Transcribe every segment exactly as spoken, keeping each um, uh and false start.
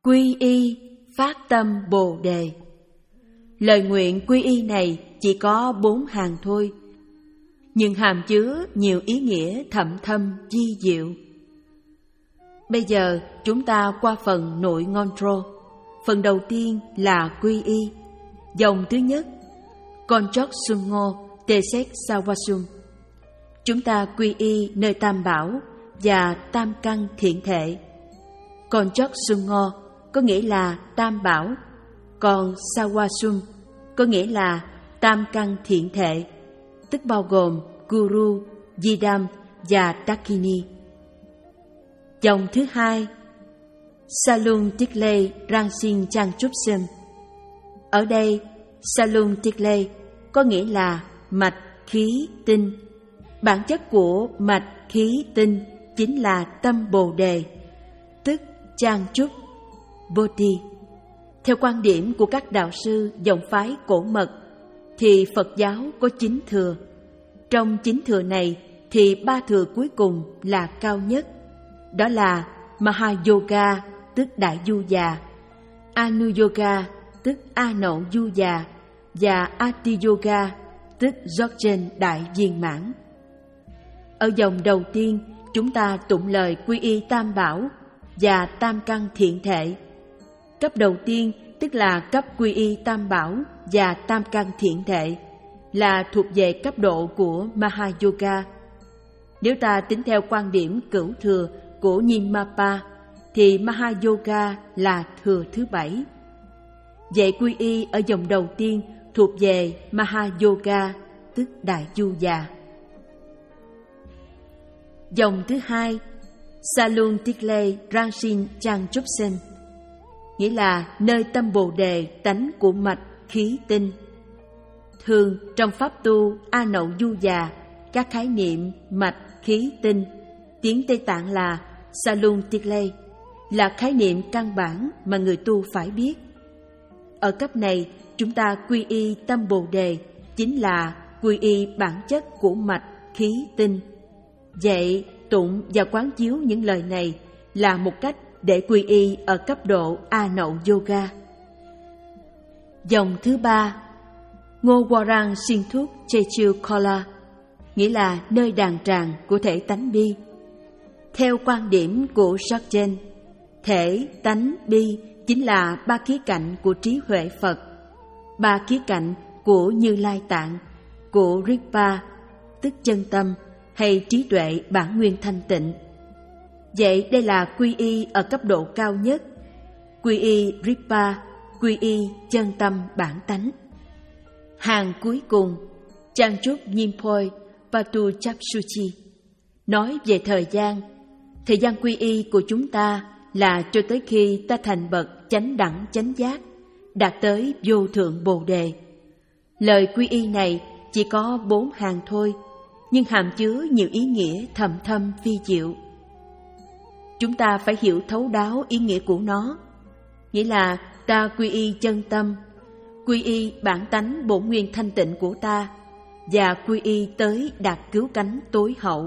Quy y phát tâm Bồ Đề. Lời nguyện quy y này chỉ có bốn hàng thôi, nhưng hàm chứa nhiều ý nghĩa thậm thâm di diệu. Bây giờ chúng ta qua phần nội ngondro. Phần đầu tiên là quy y. Dòng thứ nhất, Konchok Sungo Tesek Sawasum. Chúng ta quy y nơi Tam Bảo và Tam Căn Thiện Thệ. Konchok Sungo có nghĩa là Tam Bảo, còn Sawasum có nghĩa là Tam Căn Thiện Thệ, tức bao gồm Guru, Yidam và Dakini. Dòng thứ hai, Salung Tikley Rangsin Changchupsum. Ở đây, Salung Tikley có nghĩa là mạch khí tinh. Bản chất của mạch khí tinh chính là tâm Bồ Đề, tức Changchup, Bodhi. Theo quan điểm của các đạo sư dòng phái Cổ Mật, thì Phật giáo có chín thừa. Trong chín thừa này thì ba thừa cuối cùng là cao nhất. Đó là Mahayoga, tức Đại Du Già, Anuyoga, tức A Nậu Du Già, và Ati Yoga, tức Dzogchen Đại Viên Mãn. Ở dòng đầu tiên, chúng ta tụng lời quy y Tam Bảo và Tam Căn Thiện Thệ. Cấp đầu tiên, tức là cấp quy y Tam Bảo và Tam Căn Thiện Thệ, là thuộc về cấp độ của Mahayoga. Nếu ta tính theo quan điểm cửu thừa của Nyingmapa, thì Mahayoga là thừa thứ bảy. Vậy quy y ở dòng đầu tiên thuộc về Mahayoga, tức Đại Du Già. Dòng thứ hai, Salung Tikley Rangsin Changchupsen, nghĩa là nơi tâm Bồ Đề tánh của mạch khí tinh. Thường trong pháp tu A Nậu Du Già, các khái niệm mạch khí tinh, tiếng Tây Tạng là Salung Tikley, là khái niệm căn bản mà người tu phải biết. Ở cấp này, chúng ta quy y tâm Bồ Đề chính là quy y bản chất của mạch khí tinh. Vậy tụng và quán chiếu những lời này là một cách để quy y ở cấp độ A Nậu Yoga. Dòng thứ ba, Ngô Warang Sinthuk Chechu Kola, nghĩa là nơi đàn tràng của thể tánh bi. Theo quan điểm của Dzogchen, thể tánh bi chính là ba khía cạnh của trí huệ Phật, ba khía cạnh của Như Lai Tạng, của Rigpa, tức chân tâm, hay trí tuệ bản nguyên thanh tịnh. Vậy đây là quy y ở cấp độ cao nhất, quy y Rigpa, quy y chân tâm bản tánh. Hàng cuối cùng, Changchup Nyingphoi Patu Chapsuchi, nói về thời gian. Thời gian quy y của chúng ta là cho tới khi ta thành bậc chánh đẳng chánh giác, đạt tới vô thượng Bồ Đề. Lời quy y này chỉ có bốn hàng thôi, nhưng hàm chứa nhiều ý nghĩa thầm thâm phi diệu. Chúng ta phải hiểu thấu đáo ý nghĩa của nó, nghĩa là ta quy y chân tâm, quy y bản tánh bổn nguyên thanh tịnh của ta, và quy y tới đạt cứu cánh tối hậu.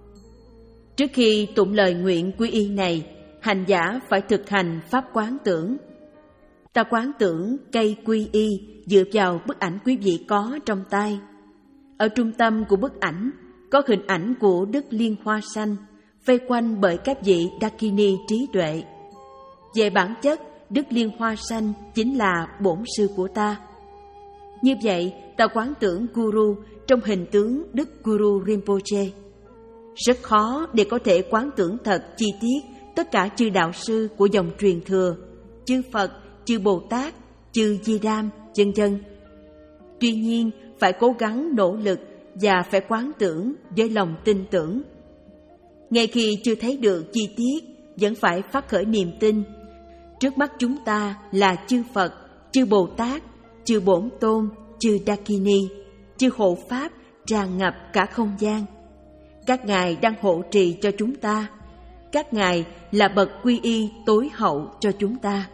Trước khi tụng lời nguyện quy y này, hành giả phải thực hành pháp quán tưởng. Ta quán tưởng cây quy y dựa vào bức ảnh quý vị có trong tay. Ở trung tâm của bức ảnh có hình ảnh của Đức Liên Hoa Sanh, vây quanh bởi các vị Dakini trí tuệ. Về bản chất, Đức Liên Hoa Sanh chính là bổn sư của ta. Như vậy, ta quán tưởng Guru trong hình tướng Đức Guru Rinpoche. Rất khó để có thể quán tưởng thật chi tiết tất cả chư đạo sư của dòng truyền thừa, chư Phật, chư Bồ Tát, chư Di Đam, vân vân. Tuy nhiên, phải cố gắng nỗ lực và phải quán tưởng với lòng tin tưởng. Ngay khi chưa thấy được chi tiết, vẫn phải phát khởi niềm tin. Trước mắt chúng ta là chư Phật, chư Bồ Tát, chư Bổn Tôn, chư Dakini, chư hộ Pháp tràn ngập cả không gian. Các ngài đang hộ trì cho chúng ta. Các ngài là bậc quy y tối hậu cho chúng ta.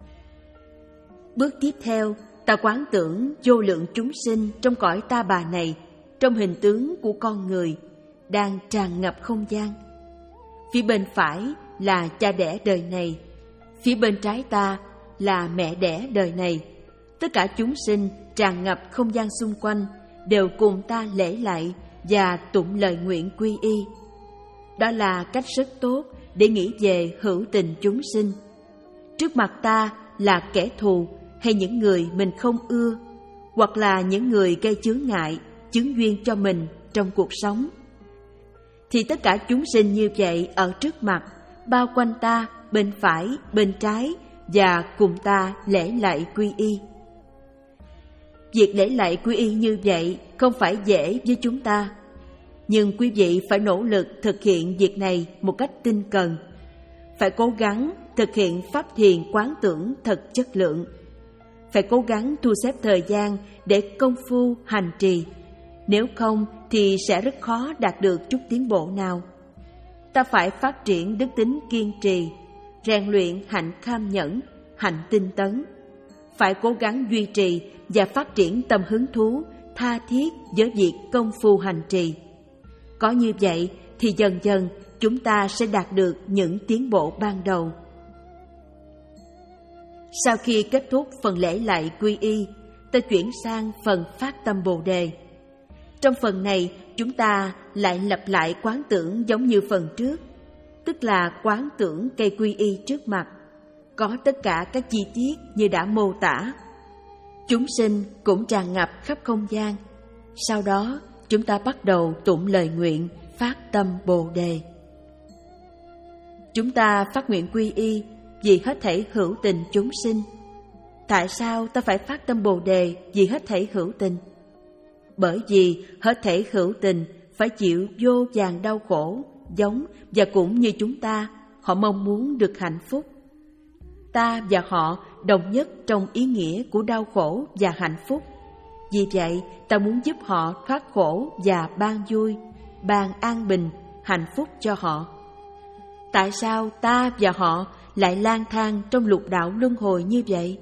Bước tiếp theo, ta quán tưởng vô lượng chúng sinh trong cõi ta bà này, trong hình tướng của con người, đang tràn ngập không gian. Phía bên phải là cha đẻ đời này, Phía bên trái ta là mẹ đẻ đời này. Tất cả chúng sinh tràn ngập không gian xung quanh đều cùng ta lễ lạy và tụng lời nguyện quy y. Đó là cách rất tốt để nghĩ về hữu tình chúng sinh. Trước mặt ta là kẻ thù hay những người mình không ưa, hoặc là những người gây chướng ngại, chướng duyên cho mình trong cuộc sống, thì tất cả chúng sinh như vậy ở trước mặt, bao quanh ta, bên phải, bên trái và cùng ta lễ lạy quy y. Việc lễ lạy quy y như vậy không phải dễ với chúng ta, nhưng quý vị phải nỗ lực thực hiện việc này một cách tinh cần. Phải cố gắng thực hiện pháp thiền quán tưởng thật chất lượng. Phải cố gắng thu xếp thời gian để công phu hành trì. Nếu không thì sẽ rất khó đạt được chút tiến bộ nào. Ta phải phát triển đức tính kiên trì, rèn luyện hạnh kham nhẫn, hạnh tinh tấn. Phải cố gắng duy trì và phát triển tâm hứng thú, tha thiết với việc công phu hành trì. Có như vậy thì dần dần chúng ta sẽ đạt được những tiến bộ ban đầu. Sau khi kết thúc phần lễ lạy quy y, ta chuyển sang phần phát tâm Bồ Đề. Trong phần này, chúng ta lại lặp lại quán tưởng giống như phần trước, tức là quán tưởng cây quy y trước mặt, có tất cả các chi tiết như đã mô tả. Chúng sinh cũng tràn ngập khắp không gian. Sau đó, chúng ta bắt đầu tụng lời nguyện phát tâm Bồ Đề. Chúng ta phát nguyện quy y vì hết thảy hữu tình chúng sinh. Tại sao ta phải phát tâm Bồ Đề vì hết thảy hữu tình? Bởi vì hết thảy hữu tình phải chịu vô vàn đau khổ, giống và cũng như chúng ta, họ mong muốn được hạnh phúc. Ta và họ đồng nhất trong ý nghĩa của đau khổ và hạnh phúc. Vì vậy, ta muốn giúp họ thoát khổ và ban vui, ban an bình, hạnh phúc cho họ. Tại sao ta và họ lại lang thang trong lục đạo luân hồi như vậy?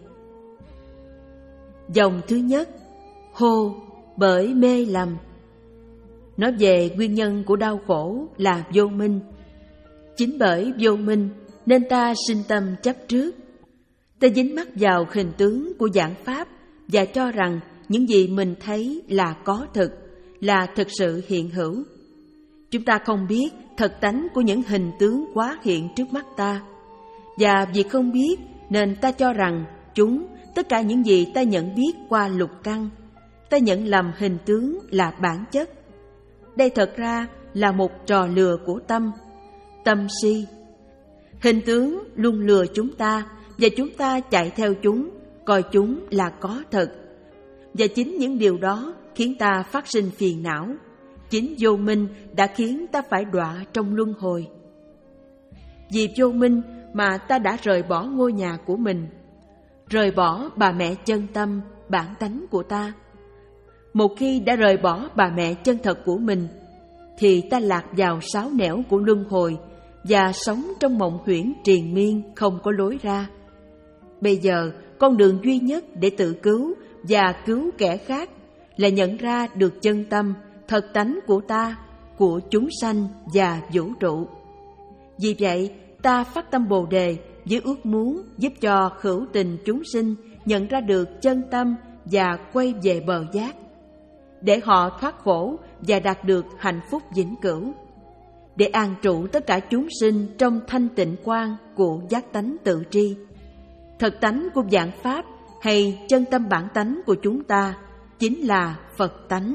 Dòng thứ nhất, hô bởi mê lầm. Nói về nguyên nhân của đau khổ là vô minh. Chính bởi vô minh nên ta sinh tâm chấp trước. Ta dính mắc vào hình tướng của giảng pháp và cho rằng những gì mình thấy là có thực, là thực sự hiện hữu. Chúng ta không biết thật tánh của những hình tướng quá hiện trước mắt ta. Và vì không biết nên ta cho rằng chúng, tất cả những gì ta nhận biết qua lục căn, ta nhận lầm hình tướng là bản chất. Đây thật ra là một trò lừa của tâm, tâm si. Hình tướng luôn lừa chúng ta và chúng ta chạy theo chúng, coi chúng là có thật. Và chính những điều đó khiến ta phát sinh phiền não. Chính vô minh đã khiến ta phải đọa trong luân hồi. Vì vô minh mà ta đã rời bỏ ngôi nhà của mình, rời bỏ bà mẹ chân tâm, bản tánh của ta. Một khi đã rời bỏ bà mẹ chân thật của mình, thì ta lạc vào sáu nẻo của luân hồi và sống trong mộng huyễn triền miên không có lối ra. Bây giờ, con đường duy nhất để tự cứu và cứu kẻ khác là nhận ra được chân tâm, thật tánh của ta, của chúng sanh và vũ trụ. Vì vậy, ta phát tâm Bồ Đề với ước muốn giúp cho hữu tình chúng sinh nhận ra được chân tâm và quay về bờ giác, để họ thoát khổ và đạt được hạnh phúc vĩnh cửu, để an trụ tất cả chúng sinh trong thanh tịnh quang của giác tánh tự tri. Thật tánh của vạn pháp hay chân tâm bản tánh của chúng ta chính là Phật tánh.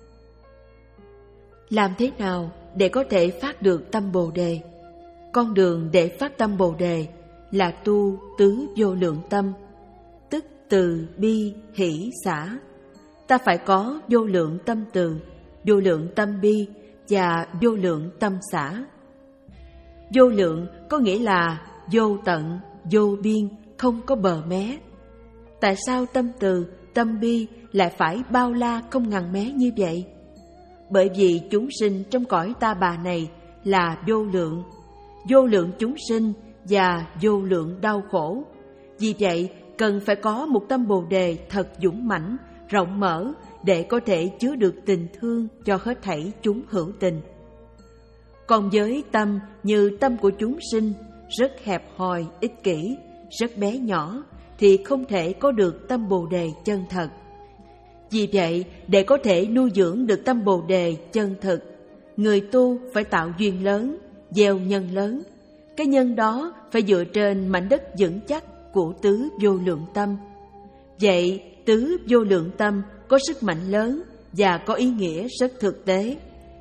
Làm thế nào để có thể phát được tâm Bồ Đề? Con đường để phát tâm Bồ Đề là tu tứ vô lượng tâm, tức từ bi hỷ xả. Ta phải có vô lượng tâm từ, vô lượng tâm bi và vô lượng tâm xả. Vô lượng có nghĩa là vô tận, vô biên, không có bờ mé. Tại sao tâm từ, tâm bi lại phải bao la không ngần mé như vậy? Bởi vì chúng sinh trong cõi ta bà này là vô lượng, vô lượng chúng sinh và vô lượng đau khổ. Vì vậy, cần phải có một tâm Bồ Đề thật dũng mãnh, rộng mở để có thể chứa được tình thương cho hết thảy chúng hữu tình. Còn với tâm như tâm của chúng sinh, rất hẹp hòi, ích kỷ, rất bé nhỏ thì không thể có được tâm Bồ Đề chân thật. Vì vậy, để có thể nuôi dưỡng được tâm Bồ Đề chân thực, người tu phải tạo duyên lớn, gieo nhân lớn. Cái nhân đó phải dựa trên mảnh đất vững chắc của tứ vô lượng tâm. Vậy, tứ vô lượng tâm có sức mạnh lớn và có ý nghĩa rất thực tế.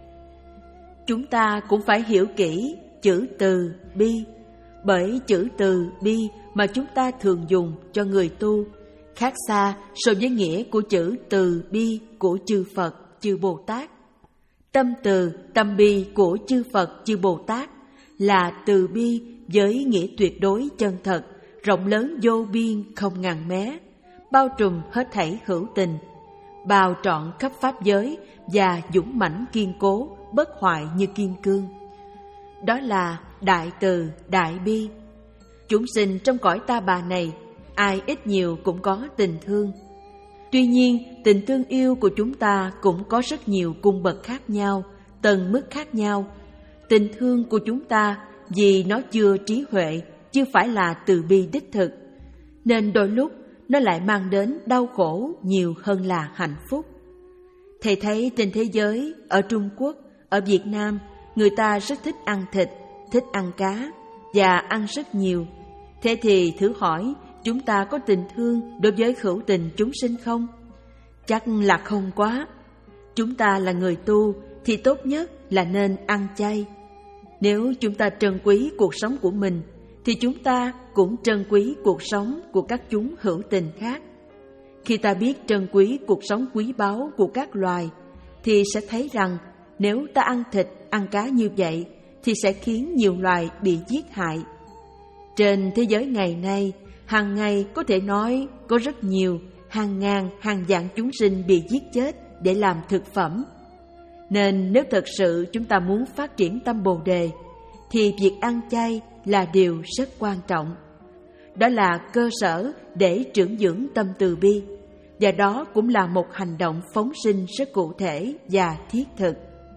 Chúng ta cũng phải hiểu kỹ chữ từ bi, bởi chữ từ bi mà chúng ta thường dùng cho người tu khác xa so với nghĩa của chữ từ bi của chư Phật, chư Bồ Tát. Tâm từ, tâm bi của chư Phật, chư Bồ Tát là từ bi với nghĩa tuyệt đối chân thật, rộng lớn vô biên không ngàn mé, bao trùm hết thảy hữu tình, bao trọn khắp pháp giới và dũng mãnh kiên cố, bất hoại như kim cương. Đó là đại từ, đại bi. Chúng sinh trong cõi ta bà này, ai ít nhiều cũng có tình thương. Tuy nhiên, tình thương yêu của chúng ta cũng có rất nhiều cung bậc khác nhau, tầng mức khác nhau. Tình thương của chúng ta vì nó chưa trí huệ, chưa phải là từ bi đích thực, nên đôi lúc nó lại mang đến đau khổ nhiều hơn là hạnh phúc. Thầy thấy trên thế giới, ở Trung Quốc, ở Việt Nam, người ta rất thích ăn thịt, thích ăn cá và ăn rất nhiều. Thế thì thử hỏi, chúng ta có tình thương đối với hữu tình chúng sinh không? Chắc là không quá. Chúng ta là người tu thì tốt nhất là nên ăn chay. Nếu chúng ta trân quý cuộc sống của mình, thì chúng ta cũng trân quý cuộc sống của các chúng hữu tình khác. Khi ta biết trân quý cuộc sống quý báu của các loài, thì sẽ thấy rằng nếu ta ăn thịt, ăn cá như vậy, thì sẽ khiến nhiều loài bị giết hại. Trên thế giới ngày nay, hàng ngày có thể nói có rất nhiều, hàng ngàn, hàng vạn chúng sinh bị giết chết để làm thực phẩm. Nên nếu thật sự chúng ta muốn phát triển tâm Bồ Đề, thì việc ăn chay là điều rất quan trọng. Đó là cơ sở để trưởng dưỡng tâm từ bi, và đó cũng là một hành động phóng sinh rất cụ thể và thiết thực.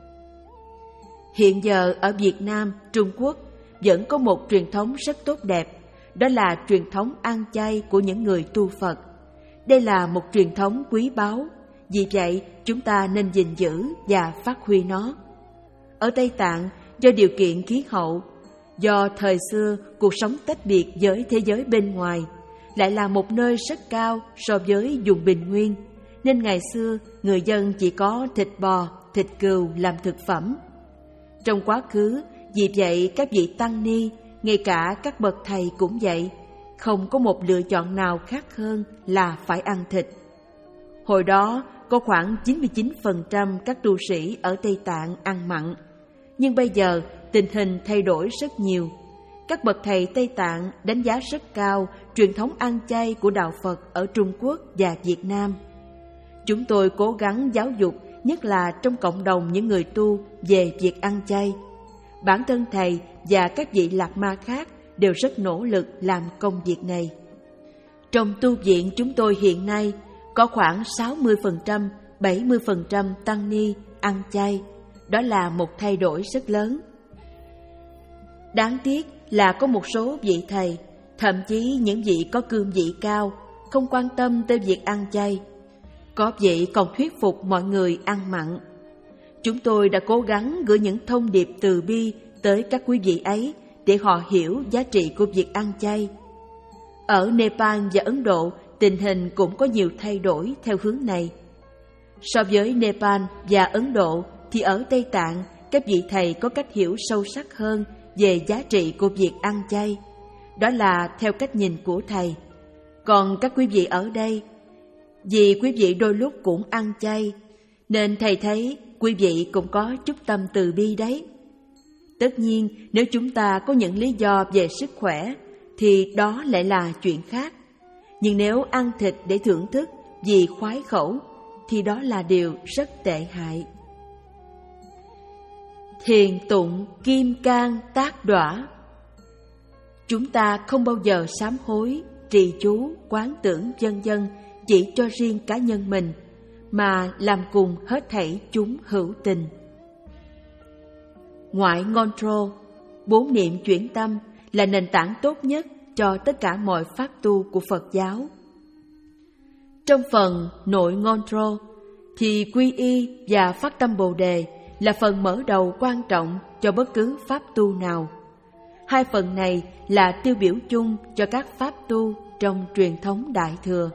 Hiện giờ ở Việt Nam, Trung Quốc vẫn có một truyền thống rất tốt đẹp, đó là truyền thống ăn chay của những người tu Phật. Đây là một truyền thống quý báu, vì vậy chúng ta nên gìn giữ và phát huy nó. Ở Tây Tạng, do điều kiện khí hậu, do thời xưa cuộc sống tách biệt với thế giới bên ngoài, lại là một nơi rất cao so với vùng bình nguyên, nên ngày xưa người dân chỉ có thịt bò, thịt cừu làm thực phẩm. Trong quá khứ, vì vậy các vị tăng ni, ngay cả các bậc thầy cũng vậy, không có một lựa chọn nào khác hơn là phải ăn thịt. Hồi đó có khoảng chín mươi chín phần trăm các tu sĩ ở Tây Tạng ăn mặn, nhưng bây giờ tình hình thay đổi rất nhiều. Các bậc thầy Tây Tạng đánh giá rất cao truyền thống ăn chay của Đạo Phật ở Trung Quốc và Việt Nam. Chúng tôi cố gắng giáo dục, nhất là trong cộng đồng những người tu, về việc ăn chay. Bản thân thầy và các vị Lạt Ma khác đều rất nỗ lực làm công việc này. Trong tu viện chúng tôi hiện nay có khoảng sáu mươi phần trăm, bảy mươi phần trăm tăng ni ăn chay. Đó là một thay đổi rất lớn. Đáng tiếc là có một số vị thầy, thậm chí những vị có cương vị cao, không quan tâm tới việc ăn chay. Có vị còn thuyết phục mọi người ăn mặn. Chúng tôi đã cố gắng gửi những thông điệp từ bi tới các quý vị ấy để họ hiểu giá trị của việc ăn chay. Ở Nepal và Ấn Độ, tình hình cũng có nhiều thay đổi theo hướng này. So với Nepal và Ấn Độ, thì ở Tây Tạng, các vị thầy có cách hiểu sâu sắc hơn về giá trị của việc ăn chay. Đó là theo cách nhìn của thầy. Còn các quý vị ở đây, vì quý vị đôi lúc cũng ăn chay, nên thầy thấy quý vị cũng có chút tâm từ bi đấy. Tất nhiên, nếu chúng ta có những lý do về sức khỏe, thì đó lại là chuyện khác. Nhưng nếu ăn thịt để thưởng thức vì khoái khẩu, thì đó là điều rất tệ hại. Thiền tụng kim cang tác đọa. Chúng ta không bao giờ sám hối, trì chú, quán tưởng vân vân chỉ cho riêng cá nhân mình, mà làm cùng hết thảy chúng hữu tình. Ngoại Ngôn Trô, bốn niệm chuyển tâm là nền tảng tốt nhất cho tất cả mọi pháp tu của Phật giáo. Trong phần nội ngôn-trô thì quy y và phát tâm Bồ Đề là phần mở đầu quan trọng cho bất cứ pháp tu nào. Hai phần này là tiêu biểu chung cho các pháp tu trong truyền thống Đại Thừa.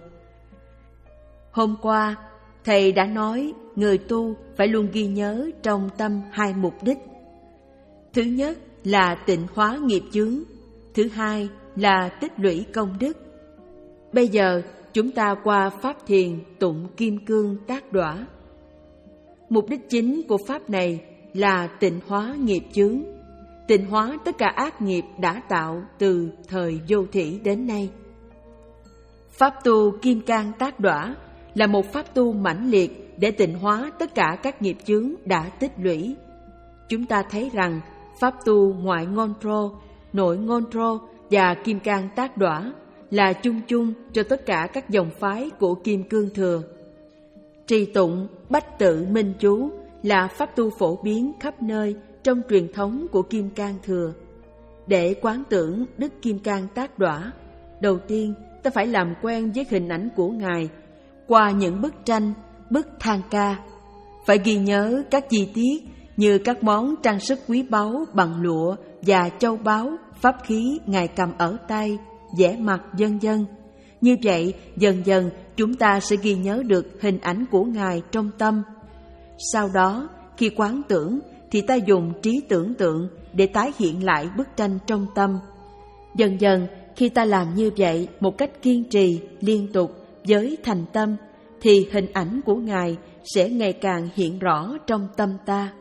Hôm qua, Thầy đã nói người tu phải luôn ghi nhớ trong tâm hai mục đích. Thứ nhất là tịnh hóa nghiệp chướng, thứ hai là tích lũy công đức. Bây giờ chúng ta qua pháp thiền tụng kim cương tác đọa. Mục đích chính của pháp này là tịnh hóa nghiệp chướng, tịnh hóa tất cả ác nghiệp đã tạo từ thời vô thủy đến nay. Pháp tu kim cang tác đọa là một pháp tu mãnh liệt để tịnh hóa tất cả các nghiệp chướng đã tích lũy. Chúng ta thấy rằng pháp tu ngoại ngôn trô, nội ngôn trô và kim cang tác đọa là chung chung cho tất cả các dòng phái của Kim Cương Thừa. Trì tụng bách tự minh chú là pháp tu phổ biến khắp nơi trong truyền thống của Kim Cang Thừa. Để quán tưởng Đức Kim Cang tác đọa, đầu tiên ta phải làm quen với hình ảnh của Ngài qua những bức tranh, bức thang ca. Phải ghi nhớ các chi tiết như các món trang sức quý báu bằng lụa và châu báu, pháp khí Ngài cầm ở tay, vẽ mặt vân vân. Như vậy, dần dần chúng ta sẽ ghi nhớ được hình ảnh của Ngài trong tâm. Sau đó, khi quán tưởng thì ta dùng trí tưởng tượng để tái hiện lại bức tranh trong tâm. Dần dần, khi ta làm như vậy một cách kiên trì, liên tục với thành tâm, thì hình ảnh của Ngài sẽ ngày càng hiện rõ trong tâm ta.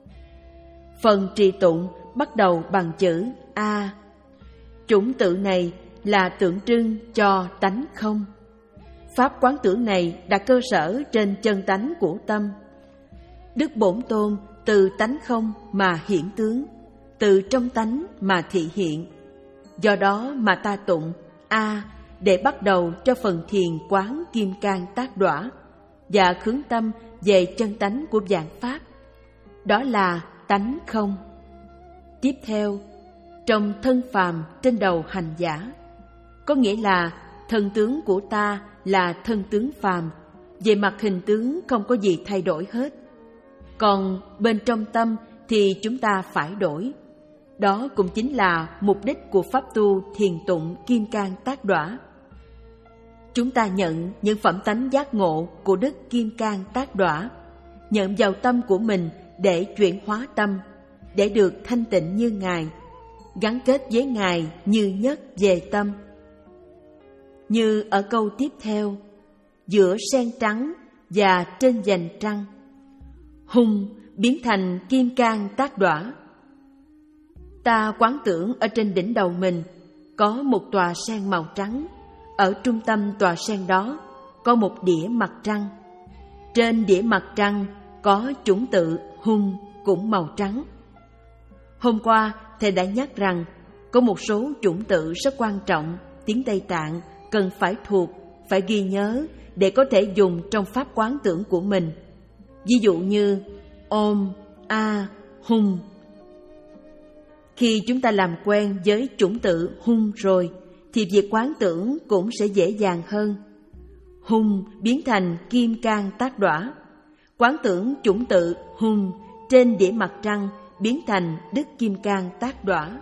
Phần trì tụng bắt đầu bằng chữ A. Chủng tự này là tượng trưng cho tánh không. Pháp quán tưởng này đặt cơ sở trên chân tánh của tâm. Đức Bổn Tôn từ tánh không mà hiển tướng, từ trong tánh mà thị hiện. Do đó mà ta tụng A để bắt đầu cho phần thiền quán kim cang tác đọa và hướng tâm về chân tánh của vạn pháp. Đó là tánh không. Tiếp theo, trong thân phàm trên đầu hành giả, có nghĩa là thân tướng của ta là thân tướng phàm, về mặt hình tướng không có gì thay đổi hết. Còn bên trong tâm thì chúng ta phải đổi. Đó cũng chính là mục đích của pháp tu thiền tụng kim cang tác đọa. Chúng ta nhận những phẩm tánh giác ngộ của Đức Kim Cang tác đọa, nhận vào tâm của mình để chuyển hóa tâm, để được thanh tịnh như Ngài, gắn kết với Ngài như nhất về tâm. Như ở câu tiếp theo, giữa sen trắng và trên vành trăng, hung biến thành kim cang tác đọa. Ta quán tưởng ở trên đỉnh đầu mình có một tòa sen màu trắng, ở trung tâm tòa sen đó có một đĩa mặt trăng. Trên đĩa mặt trăng có chủng tự hung cũng màu trắng. Hôm qua Thầy đã nhắc rằng có một số chủng tự rất quan trọng tiếng Tây Tạng cần phải thuộc, phải ghi nhớ để có thể dùng trong pháp quán tưởng của mình. Ví dụ như Om, A, Hung. Khi chúng ta làm quen với chủng tự Hung rồi thì việc quán tưởng cũng sẽ dễ dàng hơn. Hung biến thành kim cang tác đọa. Quán tưởng chủng tự Hung trên đĩa mặt trăng biến thành Đức Kim Cang tác đọa.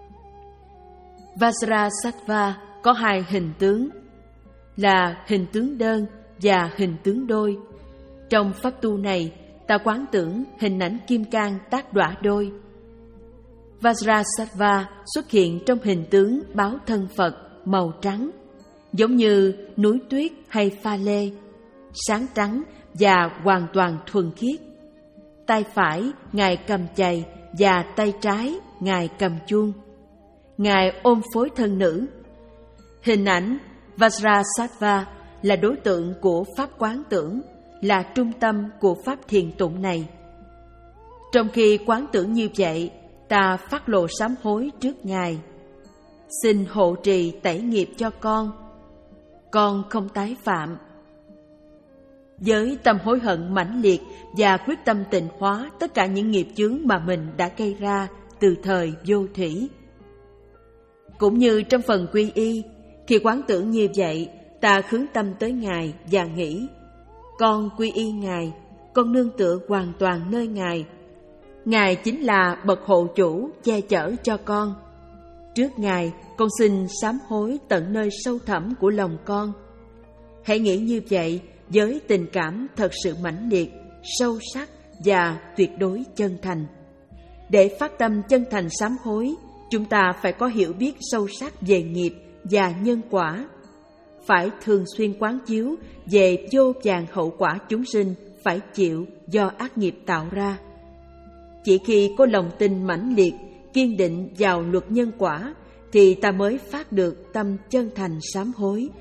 Vajrasattva có hai hình tướng, là hình tướng đơn và hình tướng đôi. Trong pháp tu này, ta quán tưởng hình ảnh Kim Cang tác đọa đôi. Vajrasattva xuất hiện trong hình tướng báo thân Phật màu trắng, giống như núi tuyết hay pha lê, sáng trắng và hoàn toàn thuần khiết. Tay phải Ngài cầm chày và tay trái Ngài cầm chuông. Ngài ôm phối thân nữ. Hình ảnh Vajrasattva là đối tượng của pháp quán tưởng, là trung tâm của pháp thiền tụng này. Trong khi quán tưởng như vậy, ta phát lộ sám hối trước Ngài. Xin hộ trì tẩy nghiệp cho con, con không tái phạm. Với tâm hối hận mãnh liệt và quyết tâm tịnh hóa tất cả những nghiệp chướng mà mình đã gây ra từ thời vô thủy. Cũng như trong phần quy y, khi quán tưởng như vậy, ta hướng tâm tới Ngài và nghĩ: con quy y Ngài, con nương tựa hoàn toàn nơi Ngài. Ngài chính là bậc hộ chủ che chở cho con. Trước Ngài, con xin sám hối tận nơi sâu thẳm của lòng con. Hãy nghĩ như vậy với tình cảm thật sự mãnh liệt, sâu sắc và tuyệt đối chân thành. Để phát tâm chân thành sám hối, chúng ta phải có hiểu biết sâu sắc về nghiệp và nhân quả. Phải thường xuyên quán chiếu về vô vàn hậu quả chúng sinh phải chịu do ác nghiệp tạo ra. Chỉ khi có lòng tin mãnh liệt, kiên định vào luật nhân quả, thì ta mới phát được tâm chân thành sám hối.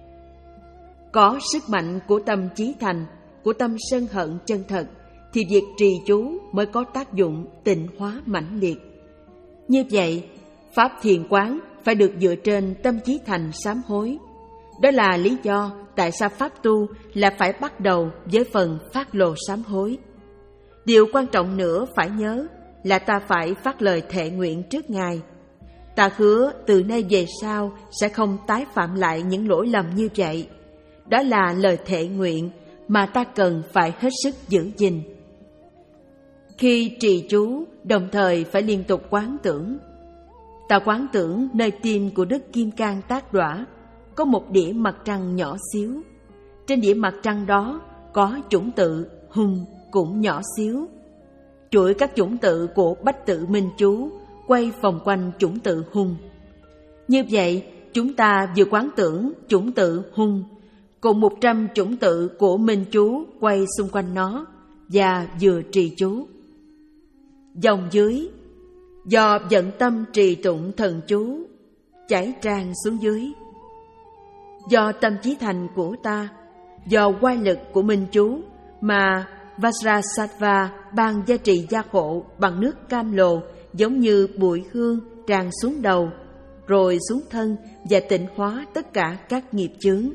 Có sức mạnh của tâm chí thành, của tâm sân hận chân thật, thì việc trì chú mới có tác dụng tịnh hóa mãnh liệt. Như vậy, pháp thiền quán phải được dựa trên tâm chí thành sám hối. Đó là lý do tại sao pháp tu là phải bắt đầu với phần phát lộ sám hối. Điều quan trọng nữa phải nhớ là ta phải phát lời thệ nguyện trước Ngài. Ta hứa từ nay về sau sẽ không tái phạm lại những lỗi lầm như vậy. Đó là lời thệ nguyện mà ta cần phải hết sức giữ gìn. Khi trì chú, đồng thời phải liên tục quán tưởng. Ta quán tưởng nơi tim của Đức Kim Cang Tác Đoả có một đĩa mặt trăng nhỏ xíu. Trên đĩa mặt trăng đó có chủng tự Hùng cũng nhỏ xíu. Chuỗi các chủng tự của Bách Tự Minh Chú quay vòng quanh chủng tự Hùng. Như vậy, chúng ta vừa quán tưởng chủng tự Hùng, cùng một trăm chủng tự của Minh Chú quay xung quanh nó, và vừa trì chú. Dòng dưới: do vận tâm trì tụng thần chú, chảy tràn xuống dưới. Do tâm chí thành của ta, do oai lực của Minh Chú mà Vajrasattva ban gia trì gia hộ bằng nước cam lồ, giống như bụi hương tràn xuống đầu, rồi xuống thân và tịnh hóa tất cả các nghiệp chướng.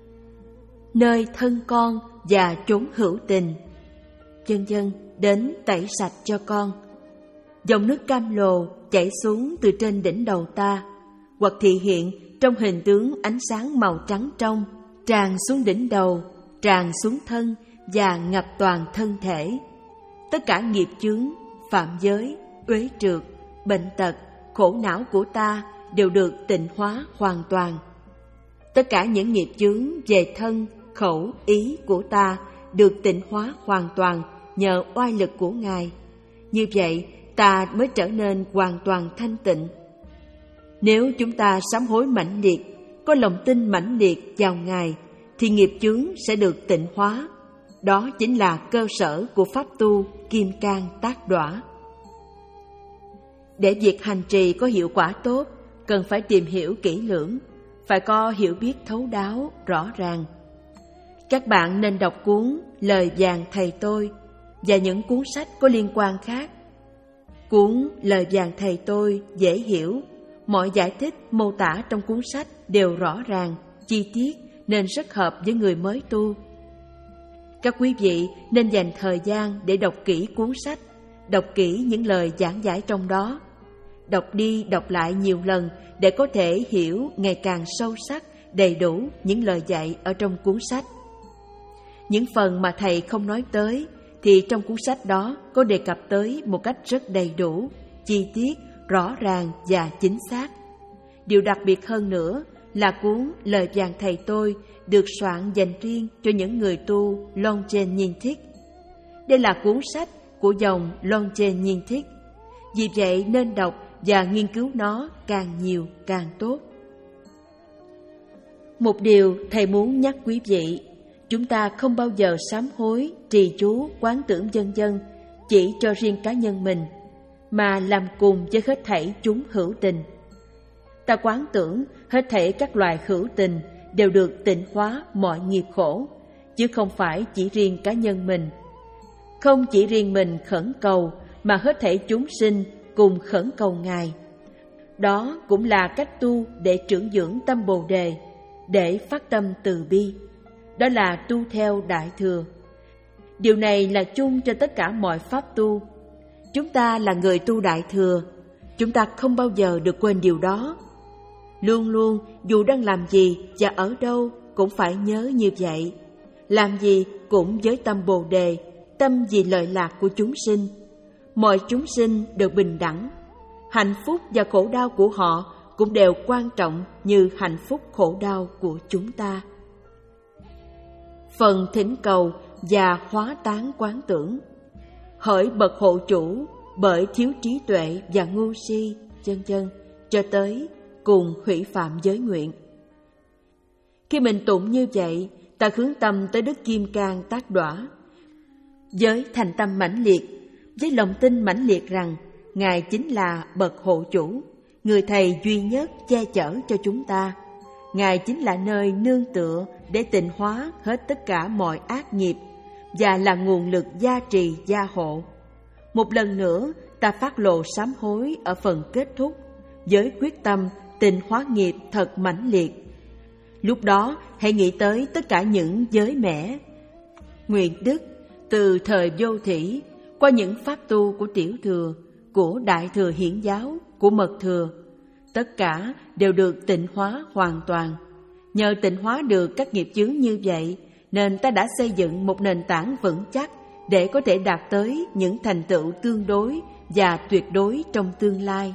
Nơi thân con và chốn hữu tình, vân vân, đến tẩy sạch cho con. Dòng nước cam lồ chảy xuống từ trên đỉnh đầu ta, hoặc thị hiện trong hình tướng ánh sáng màu trắng trong, tràn xuống đỉnh đầu, tràn xuống thân và ngập toàn thân thể. Tất cả nghiệp chướng, phạm giới, uế trượt, bệnh tật, khổ não của ta đều được tịnh hóa hoàn toàn. Tất cả những nghiệp chướng về thân, khẩu, ý của ta được tịnh hóa hoàn toàn nhờ oai lực của Ngài. Như vậy, ta mới trở nên hoàn toàn thanh tịnh. Nếu chúng ta sám hối mãnh liệt, có lòng tin mãnh liệt vào Ngài, thì nghiệp chướng sẽ được tịnh hóa. Đó chính là cơ sở của pháp tu Kim Cang Tác Đoả. Để việc hành trì có hiệu quả tốt, cần phải tìm hiểu kỹ lưỡng, phải có hiểu biết thấu đáo, rõ ràng. Các bạn nên đọc cuốn Lời Vàng Thầy Tôi và những cuốn sách có liên quan khác. Cuốn Lời Vàng Thầy Tôi dễ hiểu, mọi giải thích mô tả trong cuốn sách đều rõ ràng, chi tiết nên rất hợp với người mới tu. Các quý vị nên dành thời gian để đọc kỹ cuốn sách, đọc kỹ những lời giảng giải trong đó. Đọc đi đọc lại nhiều lần để có thể hiểu ngày càng sâu sắc, đầy đủ những lời dạy ở trong cuốn sách. Những phần mà thầy không nói tới thì trong cuốn sách đó có đề cập tới một cách rất đầy đủ, chi tiết, rõ ràng và chính xác. Điều đặc biệt hơn nữa là cuốn Lời Vàng Thầy Tôi được soạn dành riêng cho những người tu Longchen Nyingthig. Đây là cuốn sách của dòng Longchen Nyingthig. Vì vậy nên đọc và nghiên cứu nó càng nhiều càng tốt. Một điều thầy muốn nhắc quý vị, chúng ta không bao giờ sám hối, trì chú, quán tưởng vân vân chỉ cho riêng cá nhân mình, mà làm cùng với hết thảy chúng hữu tình. Ta quán tưởng hết thảy các loài hữu tình đều được tịnh hóa mọi nghiệp khổ, chứ không phải chỉ riêng cá nhân mình. Không chỉ riêng mình khẩn cầu, mà hết thảy chúng sinh cùng khẩn cầu Ngài. Đó cũng là cách tu để trưởng dưỡng tâm Bồ Đề, để phát tâm từ bi. Đó là tu theo Đại Thừa. Điều này là chung cho tất cả mọi pháp tu. Chúng ta là người tu Đại Thừa, chúng ta không bao giờ được quên điều đó. luôn luôn dù đang làm gì và ở đâu cũng phải nhớ như vậy. Làm gì cũng với tâm Bồ Đề, tâm vì lợi lạc của chúng sinh. Mọi chúng sinh đều bình đẳng. Hạnh phúc và khổ đau của họ cũng đều quan trọng như hạnh phúc khổ đau của chúng ta. Phần thỉnh cầu và hóa tán quán tưởng. Hỡi bậc hộ chủ, bởi thiếu trí tuệ và ngu si, vân vân, cho tới cùng hủy phạm giới nguyện. Khi mình tụng như vậy, ta hướng tâm tới Đức Kim Cang Tác Đỏa, với thành tâm mãnh liệt, với lòng tin mãnh liệt rằng Ngài chính là bậc hộ chủ, người thầy duy nhất che chở cho chúng ta. Ngài chính là nơi nương tựa để tịnh hóa hết tất cả mọi ác nghiệp và là nguồn lực gia trì gia hộ. Một lần nữa, ta phát lộ sám hối ở phần kết thúc với quyết tâm tịnh hóa nghiệp thật mãnh liệt. Lúc đó, hãy nghĩ tới tất cả những giới mẻ, nguyện đức từ thời vô thủy qua những pháp tu của Tiểu Thừa, của Đại Thừa Hiển Giáo, của Mật Thừa. Tất cả đều được tịnh hóa hoàn toàn. Nhờ tịnh hóa được các nghiệp chướng như vậy, nên ta đã xây dựng một nền tảng vững chắc để có thể đạt tới những thành tựu tương đối và tuyệt đối trong tương lai.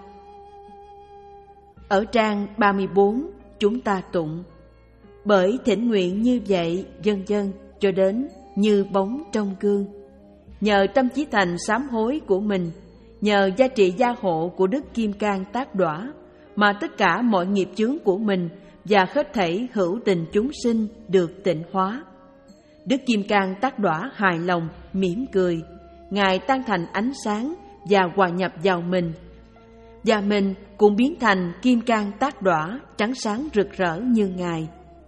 Ở trang ba mươi bốn, chúng ta tụng: bởi thỉnh nguyện như vậy, vân vân, cho đến như bóng trong gương. Nhờ tâm chí thành sám hối của mình, nhờ gia trị gia hộ của Đức Kim Cang Tác Đỏa, mà tất cả mọi nghiệp chướng của mình và hết thảy hữu tình chúng sinh được tịnh hóa. Đức Kim Cang Tác Đỏa hài lòng, mỉm cười. Ngài tan thành ánh sáng và hòa nhập vào mình, và mình cũng biến thành Kim Cang Tác Đỏa trắng sáng rực rỡ như Ngài.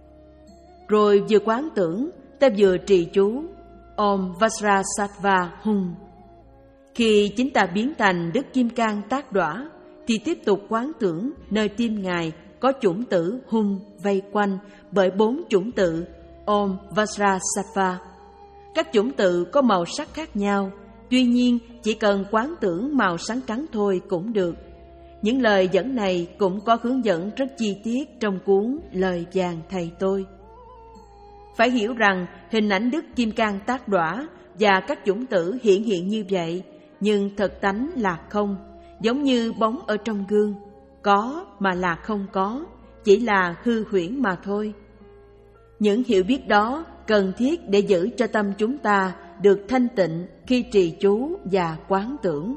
Rồi vừa quán tưởng, ta vừa trì chú Om Vajrasattva Hum. Khi chính ta biến thành Đức Kim Cang Tác Đỏa, thì tiếp tục quán tưởng nơi tim Ngài có chủng tử Hum vây quanh bởi bốn chủng tự Om Vajrasattva. Các chủng tự có màu sắc khác nhau, tuy nhiên chỉ cần quán tưởng màu sáng trắng thôi cũng được. Những lời dẫn này cũng có hướng dẫn rất chi tiết trong cuốn Lời Vàng Thầy Tôi. Phải hiểu rằng hình ảnh Đức Kim Cang Tác Đỏa và các chủng tử hiện hiện như vậy, nhưng thật tánh là không, giống như bóng ở trong gương, có mà là không có, chỉ là hư huyễn mà thôi. Những hiểu biết đó cần thiết để giữ cho tâm chúng ta được thanh tịnh khi trì chú và quán tưởng.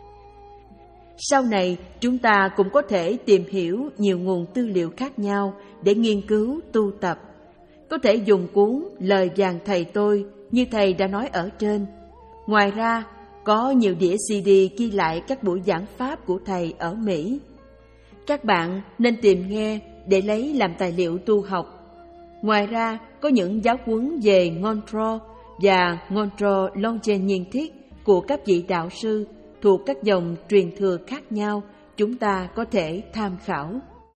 Sau này, chúng ta cũng có thể tìm hiểu nhiều nguồn tư liệu khác nhau để nghiên cứu tu tập. Có thể dùng cuốn Lời Vàng Thầy Tôi như thầy đã nói ở trên. Ngoài ra, có nhiều đĩa xê đê ghi lại các buổi giảng pháp của thầy ở Mỹ. Các bạn nên tìm nghe để lấy làm tài liệu tu học. Ngoài ra, có những giáo huấn về Ngondro và Ngondro Longchen Nhiên Thiết của các vị đạo sư thuộc các dòng truyền thừa khác nhau chúng ta có thể tham khảo.